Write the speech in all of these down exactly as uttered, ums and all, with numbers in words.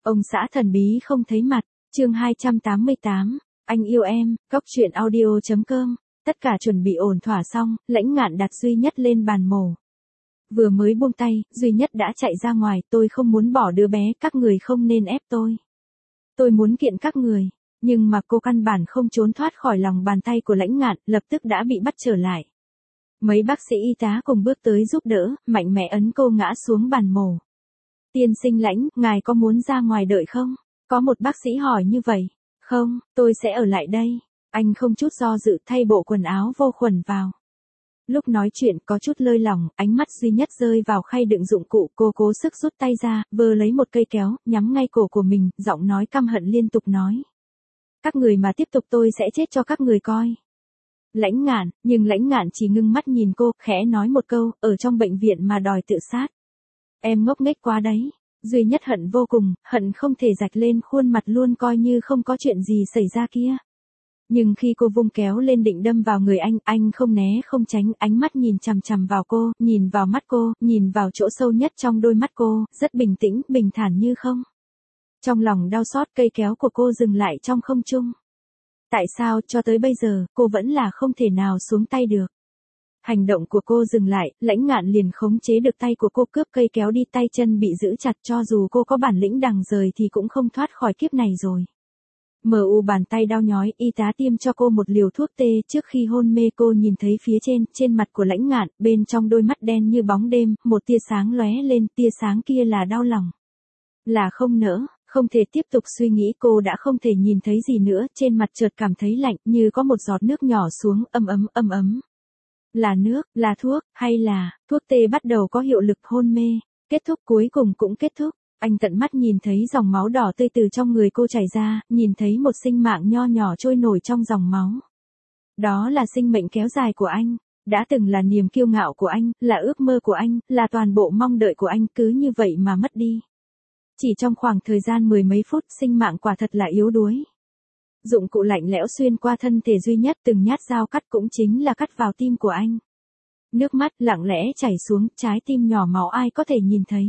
Ông xã thần bí không thấy mặt, chương hai trăm tám mươi tám, anh yêu em, cóc truyện audio chấm com, tất cả chuẩn bị ổn thỏa xong, Lãnh Ngạn đặt Duy Nhất lên bàn mổ. Vừa mới buông tay, Duy Nhất đã chạy ra ngoài, tôi không muốn bỏ đứa bé, các người không nên ép tôi. Tôi muốn kiện các người, nhưng mà cô căn bản không trốn thoát khỏi lòng bàn tay của Lãnh Ngạn, lập tức đã bị bắt trở lại. Mấy bác sĩ y tá cùng bước tới giúp đỡ, mạnh mẽ ấn cô ngã xuống bàn mổ. Tiên sinh Lãnh, ngài có muốn ra ngoài đợi không? Có một bác sĩ hỏi như vậy. Không, tôi sẽ ở lại đây. Anh không chút do dự thay bộ quần áo vô khuẩn vào. Lúc nói chuyện có chút lơi lỏng, ánh mắt Duy Nhất rơi vào khay đựng dụng cụ, cô cố sức rút tay ra, vơ lấy một cây kéo, nhắm ngay cổ của mình, giọng nói căm hận liên tục nói. Các người mà tiếp tục tôi sẽ chết cho các người coi. Lãnh Ngạn, nhưng Lãnh Ngạn chỉ ngưng mắt nhìn cô, khẽ nói một câu, ở trong bệnh viện mà đòi tự sát. Em ngốc nghếch quá đấy. Duy Nhất hận vô cùng, hận không thể rạch lên khuôn mặt luôn coi như không có chuyện gì xảy ra kia. Nhưng khi cô vung kéo lên định đâm vào người anh, anh không né không tránh, ánh mắt nhìn chằm chằm vào cô, nhìn vào mắt cô, nhìn vào chỗ sâu nhất trong đôi mắt cô, rất bình tĩnh, bình thản như không. Trong lòng đau xót, cây kéo của cô dừng lại trong không trung. Tại sao cho tới bây giờ, cô vẫn là không thể nào xuống tay được. Hành động của cô dừng lại, Lãnh Ngạn liền khống chế được tay của cô, cướp cây kéo đi, tay chân bị giữ chặt, cho dù cô có bản lĩnh đằng rời thì cũng không thoát khỏi kiếp này rồi. Mờ u bàn tay đau nhói, y tá tiêm cho cô một liều thuốc tê, trước khi hôn mê cô nhìn thấy phía trên, trên mặt của Lãnh Ngạn, bên trong đôi mắt đen như bóng đêm, một tia sáng lóe lên, tia sáng kia là đau lòng. Là không nỡ, không thể tiếp tục suy nghĩ, cô đã không thể nhìn thấy gì nữa, trên mặt chợt cảm thấy lạnh, như có một giọt nước nhỏ xuống, ấm ấm ấm ấm. Là nước, là thuốc, hay là, thuốc tê bắt đầu có hiệu lực, hôn mê, kết thúc, cuối cùng cũng kết thúc. Anh tận mắt nhìn thấy dòng máu đỏ tươi từ trong người cô chảy ra, nhìn thấy một sinh mạng nho nhỏ trôi nổi trong dòng máu. Đó là sinh mệnh kéo dài của anh, đã từng là niềm kiêu ngạo của anh, là ước mơ của anh, là toàn bộ mong đợi của anh, cứ như vậy mà mất đi. Chỉ trong khoảng thời gian mười mấy phút, sinh mạng quả thật là yếu đuối. Dụng cụ lạnh lẽo xuyên qua thân thể Duy Nhất, từng nhát dao cắt cũng chính là cắt vào tim của anh. Nước mắt lặng lẽ chảy xuống, trái tim nhỏ máu ai có thể nhìn thấy.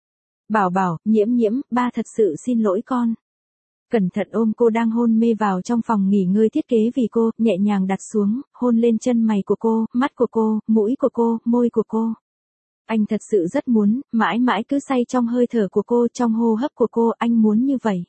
Bảo Bảo, Nhiễm Nhiễm, ba thật sự xin lỗi con. Cẩn thận ôm cô đang hôn mê vào trong phòng nghỉ ngơi thiết kế vì cô, nhẹ nhàng đặt xuống, hôn lên chân mày của cô, mắt của cô, mũi của cô, môi của cô. Anh thật sự rất muốn, mãi mãi cứ say trong hơi thở của cô, trong hô hấp của cô, anh muốn như vậy.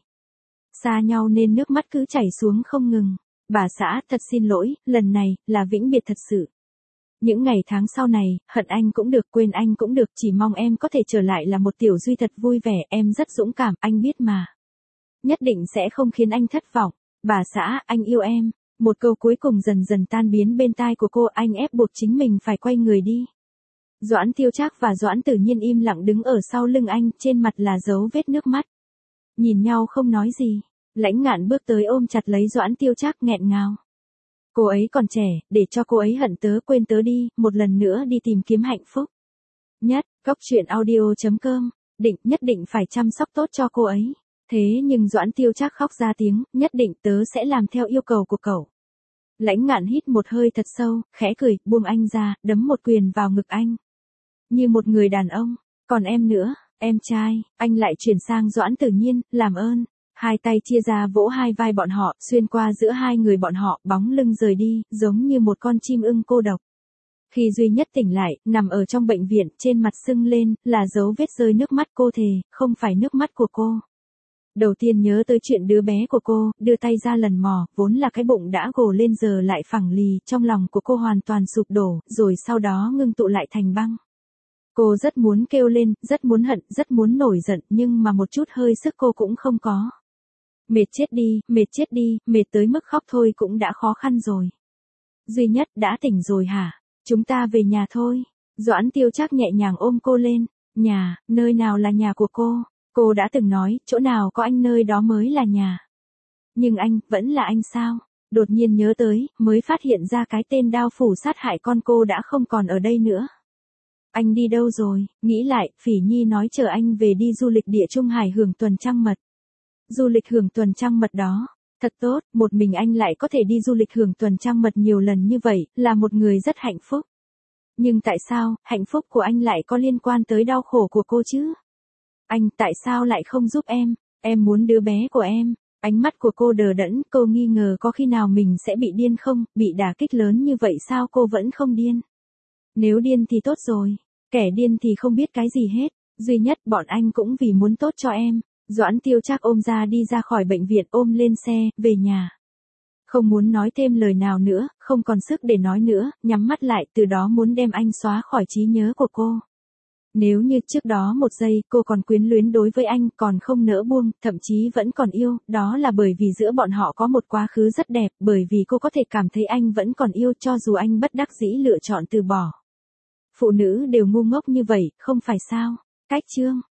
Xa nhau nên nước mắt cứ chảy xuống không ngừng. Bà xã, thật xin lỗi, lần này, là vĩnh biệt thật sự. Những ngày tháng sau này, hận anh cũng được, quên anh cũng được, chỉ mong em có thể trở lại là một tiểu Duy thật vui vẻ, em rất dũng cảm, anh biết mà. Nhất định sẽ không khiến anh thất vọng. Bà xã, anh yêu em. Một câu cuối cùng dần dần tan biến bên tai của cô, anh ép buộc chính mình phải quay người đi. Doãn Tiêu Trác và Doãn Tử Nhiên im lặng đứng ở sau lưng anh, trên mặt là dấu vết nước mắt. Nhìn nhau không nói gì, Lãnh Ngạn bước tới ôm chặt lấy Doãn Tiêu Trác, nghẹn ngào. Cô ấy còn trẻ, để cho cô ấy hận tớ, quên tớ đi, một lần nữa đi tìm kiếm hạnh phúc. Nhất, cóc truyện audio chấm com, định, nhất định phải chăm sóc tốt cho cô ấy. Thế nhưng Doãn Tiêu Trác khóc ra tiếng, nhất định tớ sẽ làm theo yêu cầu của cậu. Lãnh Ngạn hít một hơi thật sâu, khẽ cười, buông anh ra, đấm một quyền vào ngực anh. Như một người đàn ông, còn em nữa, em trai, anh lại chuyển sang Doãn Tử Nhiên, làm ơn. Hai tay chia ra vỗ hai vai bọn họ, xuyên qua giữa hai người bọn họ, bóng lưng rời đi, giống như một con chim ưng cô độc. Khi Duy Nhất tỉnh lại, nằm ở trong bệnh viện, trên mặt sưng lên, là dấu vết rơi nước mắt, cô thề, không phải nước mắt của cô. Đầu tiên nhớ tới chuyện đứa bé của cô, đưa tay ra lần mò, vốn là cái bụng đã gồ lên giờ lại phẳng lì, trong lòng của cô hoàn toàn sụp đổ, rồi sau đó ngưng tụ lại thành băng. Cô rất muốn kêu lên, rất muốn hận, rất muốn nổi giận, nhưng mà một chút hơi sức cô cũng không có. Mệt chết đi, mệt chết đi, mệt tới mức khóc thôi cũng đã khó khăn rồi. Duy Nhất, đã tỉnh rồi hả? Chúng ta về nhà thôi. Doãn Tiêu Trác nhẹ nhàng ôm cô lên. Nhà, nơi nào là nhà của cô? Cô đã từng nói, chỗ nào có anh nơi đó mới là nhà. Nhưng anh, vẫn là anh sao? Đột nhiên nhớ tới, mới phát hiện ra cái tên đao phủ sát hại con cô đã không còn ở đây nữa. Anh đi đâu rồi? Nghĩ lại, Phỉ Nhi nói chờ anh về đi du lịch Địa Trung Hải hưởng tuần trăng mật. Du lịch hưởng tuần trăng mật đó, thật tốt, một mình anh lại có thể đi du lịch hưởng tuần trăng mật nhiều lần như vậy, là một người rất hạnh phúc. Nhưng tại sao, hạnh phúc của anh lại có liên quan tới đau khổ của cô chứ? Anh, tại sao lại không giúp em? Em muốn đứa bé của em. Ánh mắt của cô đờ đẫn, cô nghi ngờ có khi nào mình sẽ bị điên không, bị đả kích lớn như vậy sao cô vẫn không điên. Nếu điên thì tốt rồi, kẻ điên thì không biết cái gì hết, duy nhất bọn anh cũng vì muốn tốt cho em. Doãn Tiêu Trác ôm ra đi ra khỏi bệnh viện, ôm lên xe, về nhà. Không muốn nói thêm lời nào nữa, không còn sức để nói nữa, nhắm mắt lại, từ đó muốn đem anh xóa khỏi trí nhớ của cô. Nếu như trước đó một giây cô còn quyến luyến đối với anh, còn không nỡ buông, thậm chí vẫn còn yêu, đó là bởi vì giữa bọn họ có một quá khứ rất đẹp, bởi vì cô có thể cảm thấy anh vẫn còn yêu cho dù anh bất đắc dĩ lựa chọn từ bỏ. Phụ nữ đều ngu ngốc như vậy, không phải sao? Cách chương